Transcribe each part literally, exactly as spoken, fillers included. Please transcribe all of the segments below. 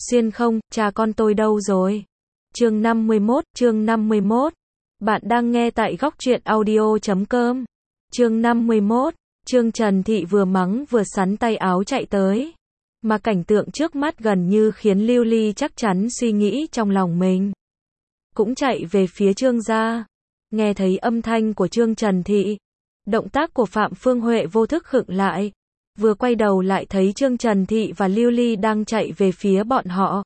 Xuyên không, cha con tôi đâu rồi? Chương năm mươi mốt, chương năm mươi mốt. Bạn đang nghe tại góc truyện audio chấm com. Chương năm mươi mốt, Trương Trần Thị vừa mắng vừa sắn tay áo chạy tới. Mà cảnh tượng trước mắt gần như khiến Lưu Ly chắc chắn suy nghĩ trong lòng mình. Cũng chạy về phía Trương gia. Nghe thấy âm thanh của Trương Trần Thị, động tác của Phạm Phương Huệ vô thức khựng lại. Vừa quay đầu lại thấy Trương Trần Thị và Lưu Ly đang chạy về phía bọn họ.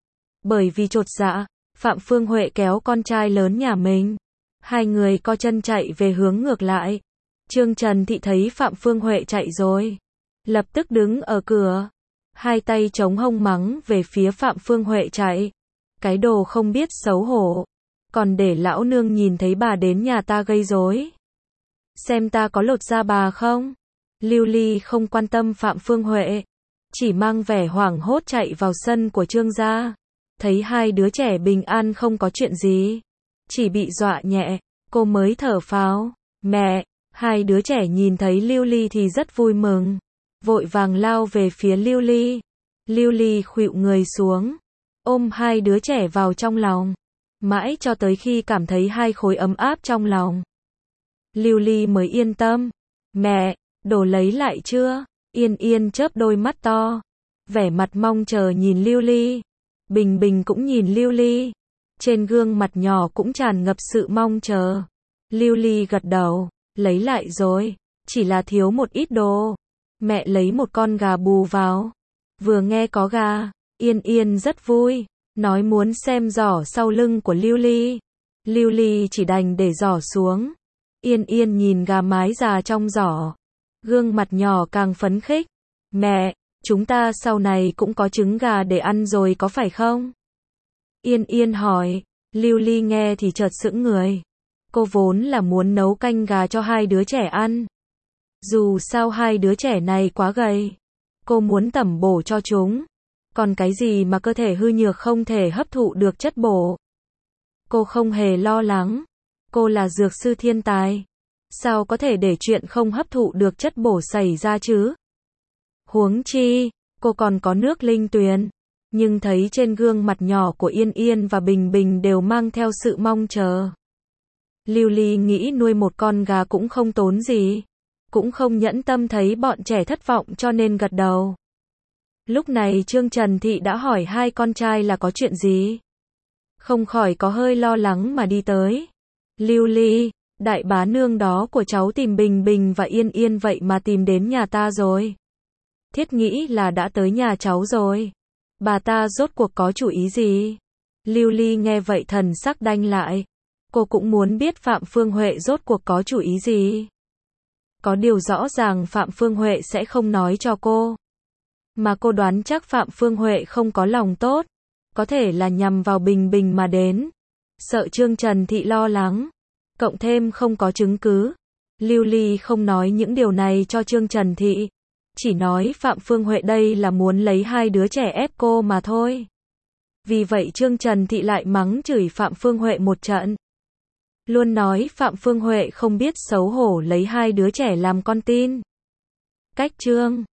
Bởi vì chột dạ, Phạm Phương Huệ kéo con trai lớn nhà mình. Hai người co chân chạy về hướng ngược lại. Trương Trần Thị thấy Phạm Phương Huệ chạy rồi, lập tức đứng ở cửa, hai tay chống hông mắng về phía Phạm Phương Huệ chạy. Cái đồ không biết xấu hổ, còn để lão nương nhìn thấy bà đến nhà ta gây rối. Xem ta có lột da bà không? Lưu Ly không quan tâm Phạm Phương Huệ, chỉ mang vẻ hoảng hốt chạy vào sân của Trương gia. Thấy hai đứa trẻ bình an không có chuyện gì, chỉ bị dọa nhẹ, cô mới thở phào. Mẹ! Hai đứa trẻ nhìn thấy Lưu Ly thì rất vui mừng, vội vàng lao về phía Lưu Ly. Lưu Ly khuỵu người xuống, ôm hai đứa trẻ vào trong lòng, mãi cho tới khi cảm thấy hai khối ấm áp trong lòng, Lưu Ly mới yên tâm. Mẹ, đồ lấy lại chưa? Yên Yên chớp đôi mắt to, vẻ mặt mong chờ nhìn Lưu Ly. Bình Bình cũng nhìn Lưu Ly, trên gương mặt nhỏ cũng tràn ngập sự mong chờ. Lưu Ly gật đầu, lấy lại rồi, chỉ là thiếu một ít đồ. Mẹ lấy một con gà bù vào. Vừa nghe có gà, Yên Yên rất vui, nói muốn xem giỏ sau lưng của Lưu Ly. Lưu Ly chỉ đành để giỏ xuống. Yên Yên nhìn gà mái già trong giỏ, gương mặt nhỏ càng phấn khích. Mẹ, chúng ta sau này cũng có trứng gà để ăn rồi có phải không? Yên Yên hỏi. Lưu Ly nghe thì chợt sững người. Cô vốn là muốn nấu canh gà cho hai đứa trẻ ăn. Dù sao hai đứa trẻ này quá gầy, cô muốn tẩm bổ cho chúng. Còn cái gì mà cơ thể hư nhược không thể hấp thụ được chất bổ? Cô không hề lo lắng. Cô là dược sư thiên tài, sao có thể để chuyện không hấp thụ được chất bổ xảy ra chứ? Huống chi, cô còn có nước linh tuyền. Nhưng thấy trên gương mặt nhỏ của Yên Yên và Bình Bình đều mang theo sự mong chờ. Lưu Ly nghĩ nuôi một con gà cũng không tốn gì, cũng không nhẫn tâm thấy bọn trẻ thất vọng cho nên gật đầu. Lúc này Trương Trần Thị đã hỏi hai con trai là có chuyện gì. Không khỏi có hơi lo lắng mà đi tới. Lưu Ly, đại bá nương đó của cháu tìm Bình Bình và Yên Yên vậy mà tìm đến nhà ta rồi. Thiết nghĩ là đã tới nhà cháu rồi. Bà ta rốt cuộc có chủ ý gì? Lưu Ly nghe vậy thần sắc đanh lại. Cô cũng muốn biết Phạm Phương Huệ rốt cuộc có chủ ý gì. Có điều rõ ràng Phạm Phương Huệ sẽ không nói cho cô. Mà cô đoán chắc Phạm Phương Huệ không có lòng tốt, có thể là nhằm vào Bình Bình mà đến. Sợ Trương Trần Thị lo lắng, cộng thêm không có chứng cứ. Lưu Ly không nói những điều này cho Trương Trần Thị, chỉ nói Phạm Phương Huệ đây là muốn lấy hai đứa trẻ ép cô mà thôi. Vì vậy Trương Trần Thị lại mắng chửi Phạm Phương Huệ một trận. Luôn nói Phạm Phương Huệ không biết xấu hổ lấy hai đứa trẻ làm con tin. Cách chương